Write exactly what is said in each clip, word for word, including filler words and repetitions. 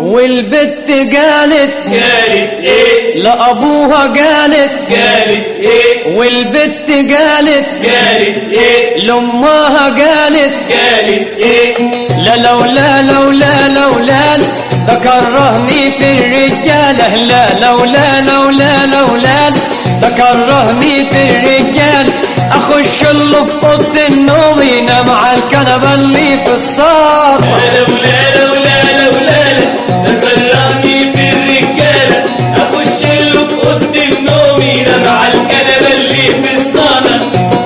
والبت قالت قالت ايه لأبوها قالت قالت ايه والبت قالت قالت ايه لأمها قالت قالت ايه لا لولا لولا لولا ده كرهني في الرجالة لا لولا لولا لولا ده كرهني في الرجال اخش له في اوضه النوم ينام على الكنبه اللي في الصاله لولا لولا لولا ده كرهني في الرجاله اخش له في اوضه النوم ينام على الكنبه اللي في الصاله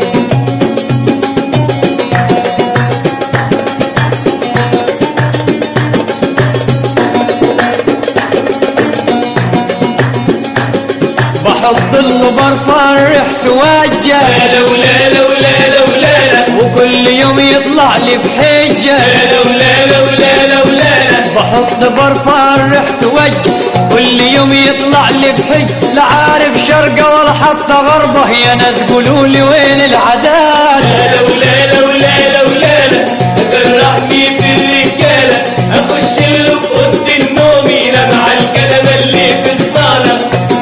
بحط له برفع ريحته وجه لولا لولا لولا وكل يوم يطلع لي بحجه لولا لولا لولا بحط برفع ريحته وجه كل يوم يطلع لي بحج لا عارف شرقه ولا حتى غربه يا ناس قولوا لي وين العداله لولا لولا لولا ده كرهني في الرجاله اخش له في اوضه النوم ينام على الكنبه اللي في الصاله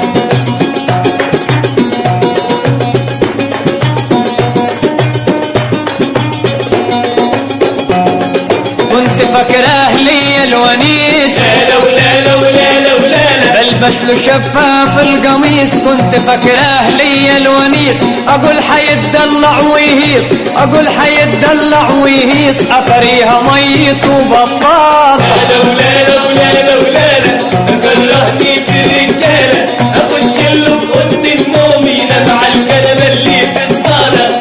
كنت فاكراه لي الونيس لولا لولا لولا بلبس له شفاف القميص كنت فاكراه لي الونيس اقول حيتدلع ويهيص اقول حيتدلع ويهيص افريها ميت وبطال لولا لولا لولا ده كرهني في الرجاله اخش له في اوضه النوم ينام على الكنبه اللي في الصاله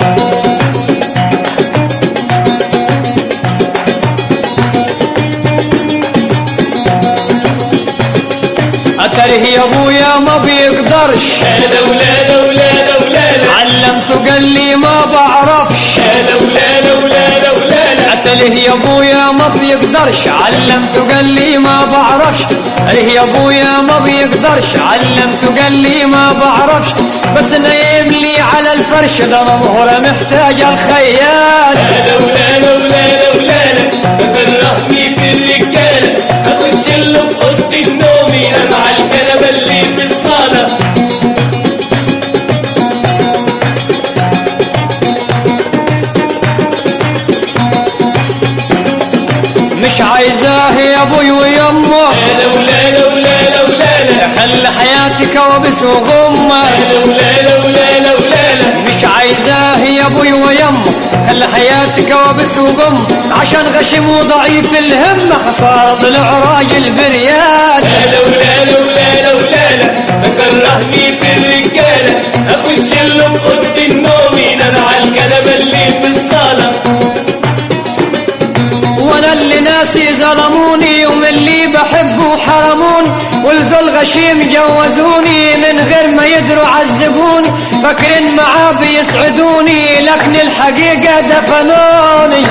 اتره يا ابويا ما بيقدرش لولا لولا لولا علمته قال لي ما بعرفش لولا لولا لولا اتله يا ابويا ما بيقدرش علمته قال لي ما بعرفش له يا ابويا ما بيقدرش علمته قال لي ما بعرفش بس نايم لي على الفرش ده مهره محتاج الخيال لولا لولا لولا ده كرهني في الرجاله اخش له في اوضه النوم ينام على الكنبه اللي في الصاله مش عايزاه يا ابوي ويمه لولا لولا لولا خلي حياتي كوابيس وغمه لولا لولا لولا مش عايزاه يا ابوي ويمه خلي حياتي كوابيس وغم عشان غشيم وضعيف الهمه خساره طلع راجل بريال لولا لولا لولا ده كرهني في الرجاله اخش له في اوضه النوم ينام على الكنبه اللي في الصاله وانا اللي ناسي ظلموني ومن اللي بحبه حرموني والذو الغشيم جوزوني من غير ما يدروا عذبوني فاكرين معاه بيسعدوني لكن الحقيقة دفنوني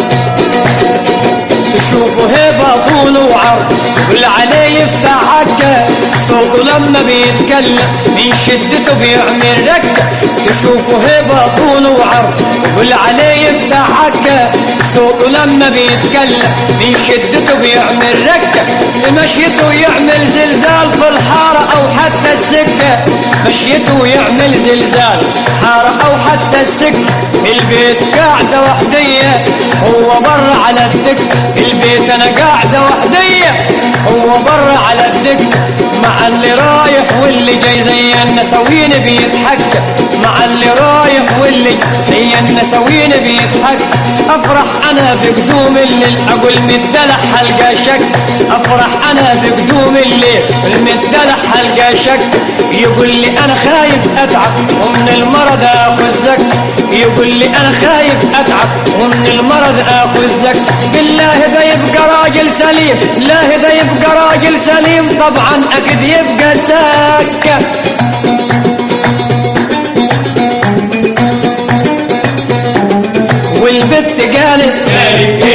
تشوفوا هبة طول وعرض واللي عليه يفتح عكة صوته لما بيتكلم من شدته بيعمل ركة تشوفوا هبة طول وعرض واللي عليه يفتح عكة صوته لما بيتكلم من شدته بيعمل ركة مشيته يعمل زلزال في الحارة او حتى السكة مشيته يعمل زلزال حارة او حتى السكة البيت قاعدة وحدية هو بره على الدكة البيت انا قاعدة وحدية هو بره على الدكة مع اللي رايح واللي جاي زي النسوين بيتحكى مع اللي رايح واللي زي النسوين بيتحكى افرح انا بقدوم الليل اقول متدلع حلقة شك افرح انا بقدوم الليل المتدلع حلقة شك يقول لي انا خايف اتعب ومن المرض اخذ زك يقول لي انا خايف اتعب ومن المرض اخذ زك بالله ده يبقى راجل سليم لا ده يبقى راجل سليم طبعا اكيد يبقى ساكة والبت قالت قالت